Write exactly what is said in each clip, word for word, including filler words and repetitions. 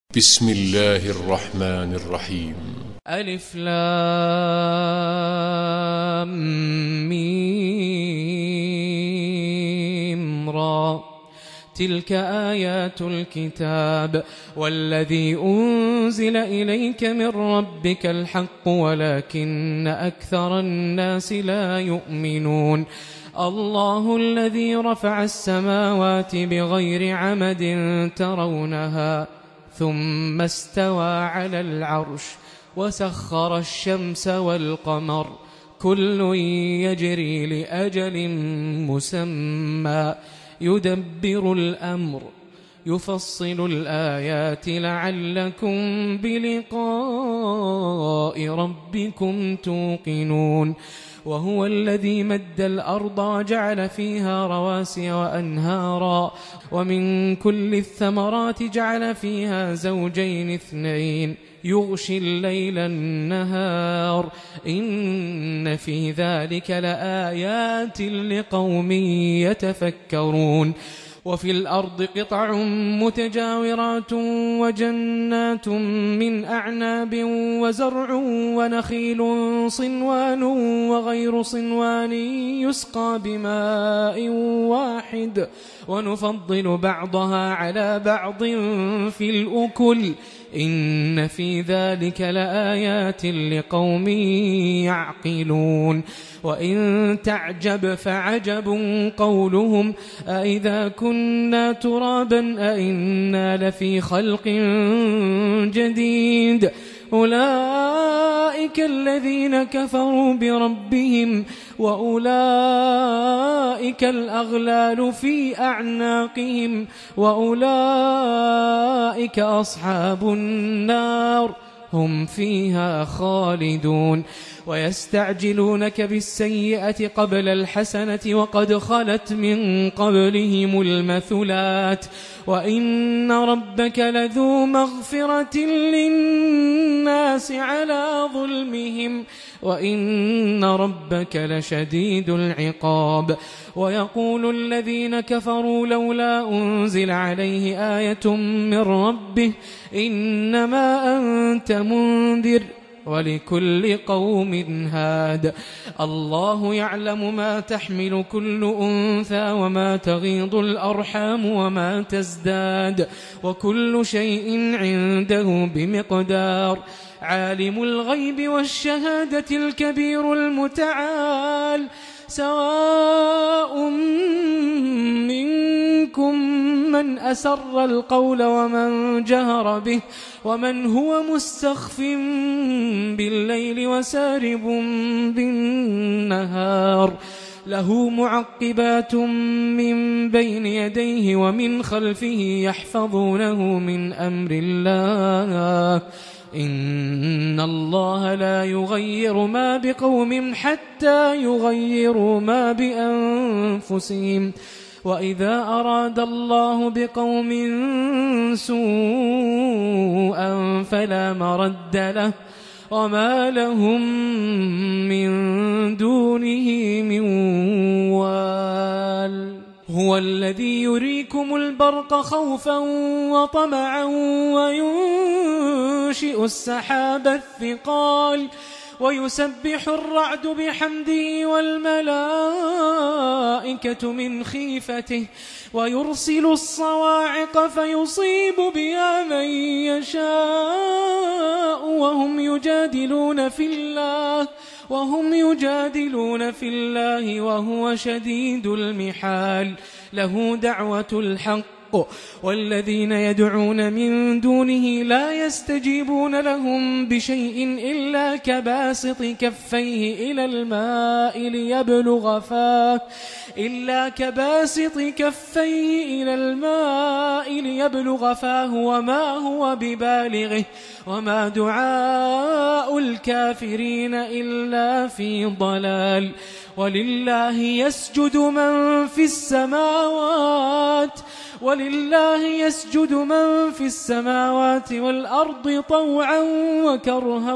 بسم الله الرحمن الرحيم. ألف لام ميم را. تلك آيات الكتاب والذي أنزل إليك من ربك الحق ولكن أكثر الناس لا يؤمنون. الله الذي رفع السماوات بغير عمد ترونها ثم استوى على العرش وسخر الشمس والقمر كل يجري لأجل مسمى يدبر الأمر يفصل الآيات لعلكم بلقاء ربكم توقنون. وهو الذي مد الأرض وجعل فيها رواسي وأنهارا ومن كل الثمرات جعل فيها زوجين اثنين يغشي الليل النهار إن في ذلك لآيات لقوم يتفكرون. وفي الأرض قطع متجاورات وجنات من أعناب وزرع ونخيل صنوان وغير صنوان يسقى بماء واحد ونفضل بعضها على بعض في الأكل إن في ذلك لآيات لقوم يعقلون. وإن تعجب فعجب قولهم أإذا كنا ترابا أإنا لفي خلق جديد أولئك الذين كفروا بربهم وأولئك الأغلال في أعناقهم وأولئك أصحاب النار هم فيها خالدون. ويستعجلونك بالسيئة قبل الحسنة وقد خلت من قبلهم المثلات وإن ربك لذو مغفرة للناس على ظلمهم وإن ربك لشديد العقاب. ويقول الذين كفروا لولا أنزل عليه آية من ربه إنما أنت منذر ولكل قوم هاد. الله يعلم ما تحمل كل أنثى وما تغيض الأرحام وما تزداد وكل شيء عنده بمقدار. عالم الغيب والشهادة الكبير المتعال سواء منكم من أسر القول ومن جهر به ومن هو مستخف بالليل وسارب بالنهار له معقبات من بين يديه ومن خلفه يحفظونه من أمر الله إن الله لا يغير ما بقوم حتى يغيروا ما بأنفسهم وإذا أراد الله بقوم سوءا فلا مرد له وما لهم من دونه من وال. هو الذي يريكم البرق خوفا وطمعا وينشئ السحاب الثقال ويسبح الرعد بحمده والملائكة من خيفته ويرسل الصواعق فيصيب بها من يشاء وهم يجادلون في الله وهم يجادلون في الله وهو شديد المحال. له دعوة الحق والذين يدعون من دونه لا يستجيبون لهم بشيء إلا كباسط كفيه إلى الماء ليبلغ فاه إلا كباسط كفيه إلى الماء ليبلغ فاه وما هو ببالغه وما دعاء الكافرين إلا في ضلال. ولله يسجد من في السماوات ولله يسجد من في السماوات والأرض طوعا وكرها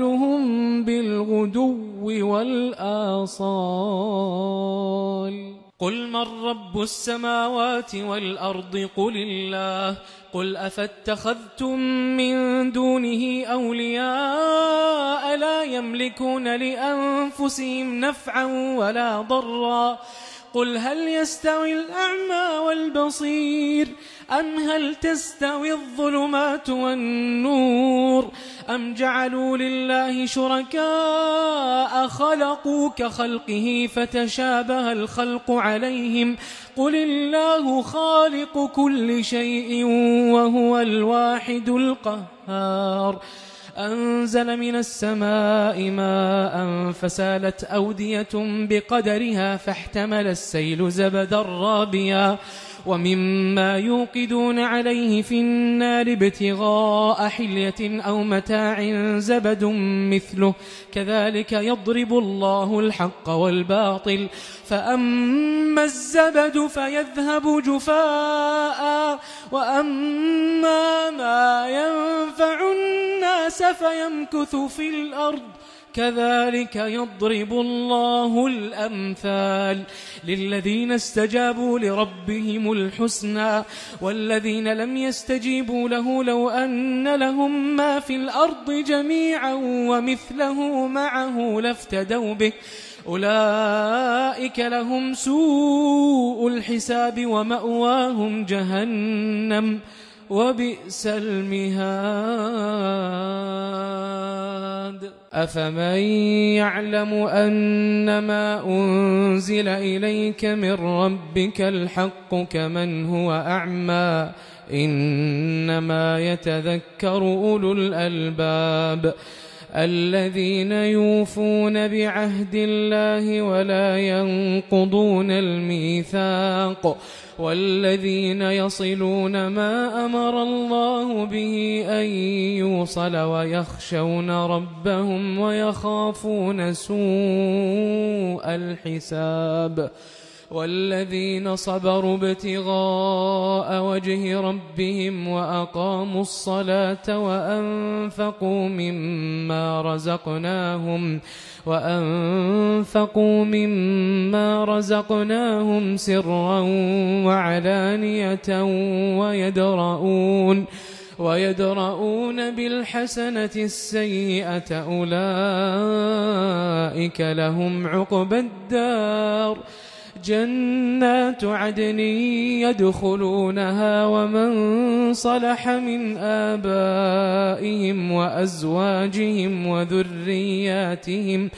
وظلالهم بالغدو والآصال. قل من رب السماوات والأرض قل الله قل أفاتخذتم من دونه أولياء لا يملكون لأنفسهم نفعا ولا ضرا قل هل يستوي الأعمى والبصير أم هل تستوي الظلمات والنور أم جعلوا لله شركاء خلقوا كخلقه فتشابه الخلق عليهم قل الله خالق كل شيء وهو الواحد القهار أنزل من السماء ماء فسالت أودية بقدرها فاحتمل السيل زبدا رابيا ومما يوقدون عليه في النار ابتغاء حلية أو متاع زبد مثله كذلك يضرب الله الحق والباطل فأما الزبد فيذهب جفاء وأما ما ينفع الناس فيمكث في الأرض كذلك يضرب الله الأمثال للذين استجابوا لربهم الحسنى والذين لم يستجيبوا له لو أن لهم ما في الأرض جميعا ومثله معه لافتدوا به أولئك لهم سوء الحساب ومأواهم جهنم وبئس المهاد أفمن يعلم أنما أنزل إليك من ربك الحق كمن هو أعمى إنما يتذكر أولو الألباب الذين يوفون بعهد الله ولا ينقضون الميثاق والذين يصلون ما أمر الله به أن يوصل ويخشون ربهم ويخافون سوء الحساب والذين صبروا ابتغاء وجه ربهم وأقاموا الصلاة وأنفقوا مما رزقناهم وأنفقوا مما رزقناهم سرا وعلانية ويدرؤون ويدرؤون بالحسنة السيئة أولئك لهم عقبى الدار جنات عدن يدخلونها ومن صلح من آبائهم وأزواجهم وذرياتهم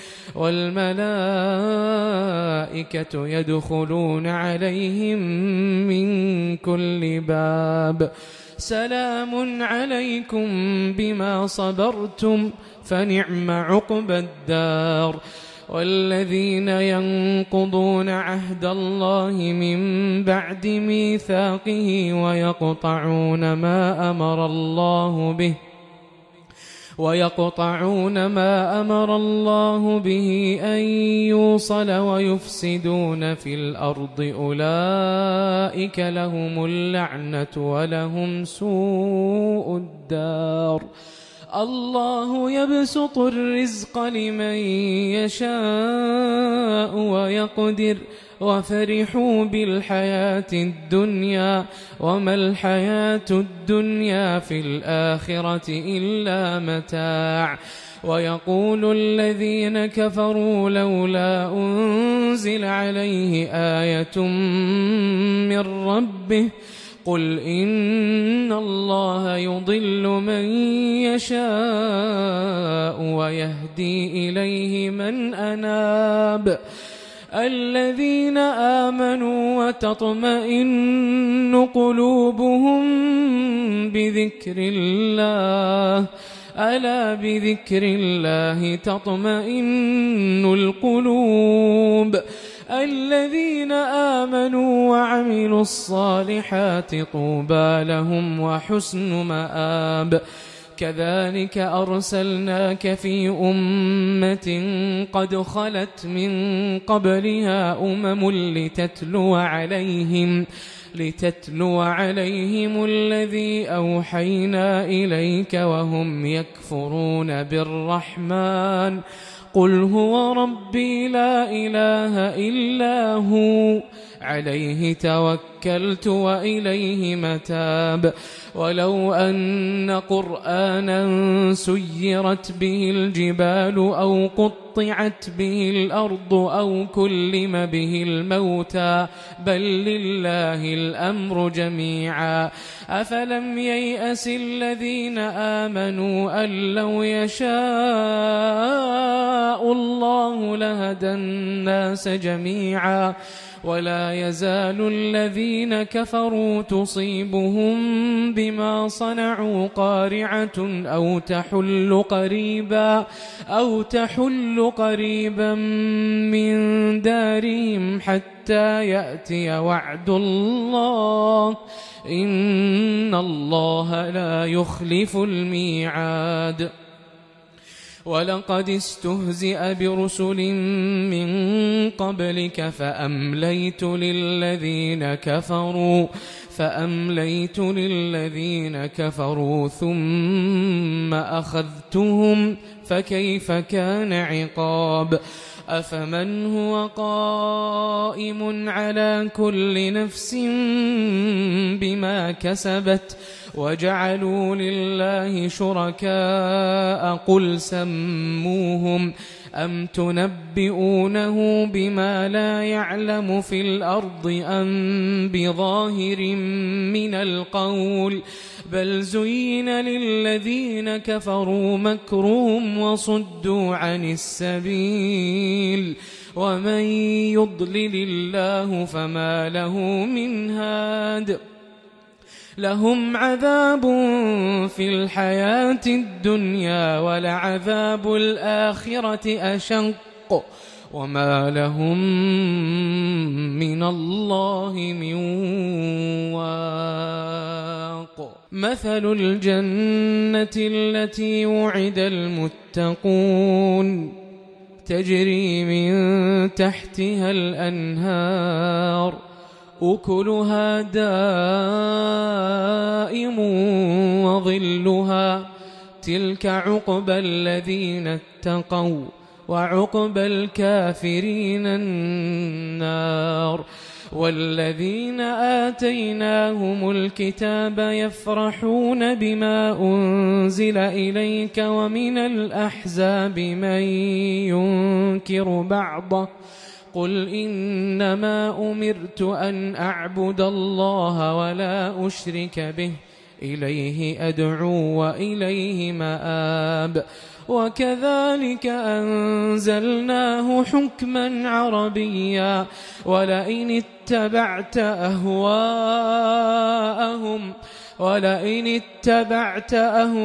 والملائكة يدخلون عليهم من كل باب سلام عليكم بما صبرتم فنعم عقبى الدار والذين ينقضون عهد الله من بعد ميثاقه ويقطعون ما أمر الله به ويقطعون ما أمر الله به أن يوصل ويفسدون في الأرض أولئك لهم اللعنة ولهم سوء الدار الله يبسط الرزق لمن يشاء ويقدر وفرحوا بالحياة الدنيا وما الحياة الدنيا في الآخرة إلا متاع ويقول الذين كفروا لولا أنزل عليه آية من ربه قل إن الله يضل من يشاء ويهدي إليه من أناب الذين آمنوا وتطمئن قلوبهم بذكر الله ألا بذكر الله تطمئن القلوب الذين آمنوا وعملوا الصالحات طوبى لهم وحسن مآب كذلك أرسلناك في أمة قد خلت من قبلها أمم لتتلو عليهم لتتلو عليهم الذي أوحينا إليك وهم يكفرون بالرحمن قل هو ربي لا إله إلا هو عليه توكلت وإليه متاب ولو أن قرآنا سيرت به الجبال أو قطعت به الأرض أو كلم به الموتى بل لله الأمر جميعا أفلم ييأس الذين آمنوا أن لو يشاء الله لهدى الناس جميعا ولا يزال الذين كفروا تصيبهم بما صنعوا قارعة أو تحل قريبا أو تحل قريبا من دارهم حتى يأتي وعد الله إن الله لا يخلف الميعاد ولقد استهزئ برسل من قبلك فأمليت للذين كفروا فأمليت للذين كفروا ثم أخذتهم فكيف كان عقاب أفمن هو قائم على كل نفس بما كسبت وجعلوا لله شركاء قل سموهم أم تنبئونه بما لا يعلم في الأرض أم بظاهر من القول بل زين للذين كفروا مكرهم وصدوا عن السبيل ومن يضلل الله فما له من هاد لهم عذاب في الحياة الدنيا ولعذاب الآخرة أشق وما لهم من الله من واق مثل الجنة التي وعد المتقون تجري من تحتها الأنهار أكلها دائم وظلها تلك عقبى الذين اتقوا وعقبى الكافرين النار والذين آتيناهم الكتاب يفرحون بما أنزل إليك ومن الأحزاب من ينكر بعضه قل إنما أمرت أن أعبد الله ولا أشرك به إليه أدعو وإليه مآب وكذلك أنزلناه حكما عربيا ولئن اتبعت أهواءهم ولئن اتبعت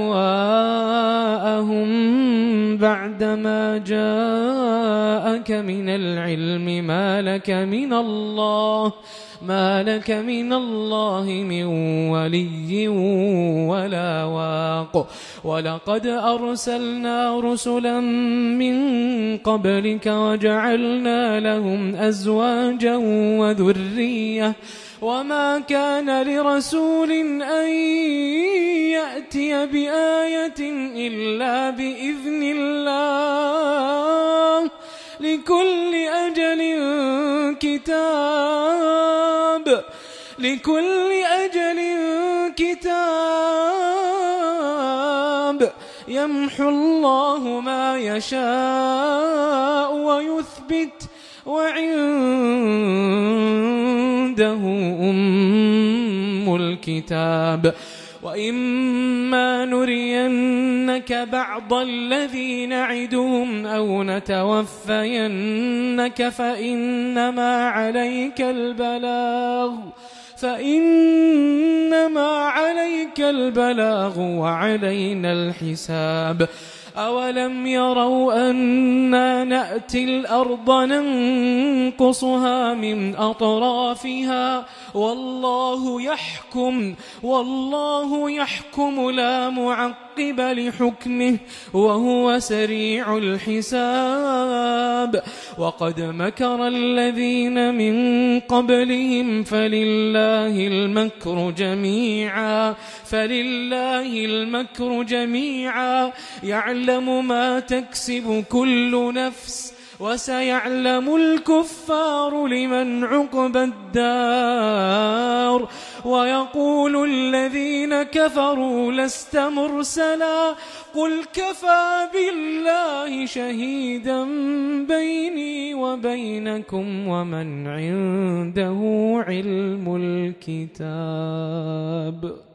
أهواءهم بعدما جاءك من العلم ما لك من الله ما لك من الله من ولي ولا واق ولقد أرسلنا رسلا من قبلك وجعلنا لهم أزواجا وذرية وما كان لرسول أن يأتي بآية إلا بإذن الله لكل أجل كتاب لكل أجل كتاب يمحو الله ما يشاء ويثبت وعنده أم الكتاب وإما نرينك بعض الذي نعدهم أو نتوفينك فإنما عليك البلاغ فإنما عليك البلاغ وعلينا الحساب أولم يروا أنا نأتي الأرض ننقصها من أطرافها والله يحكم والله يحكم لا معقب لحكمه وهو سريع الحساب وقد مكر الذين من قبلهم فلله المكر جميعا فلله المكر جميعا يعلم ما تكسب كل نفس وسيعلم الكفار لمن عقبى الدار ويقول الذين كفروا لست مرسلا قل كفى بالله شهيدا بيني وبينكم ومن عنده علم الكتاب.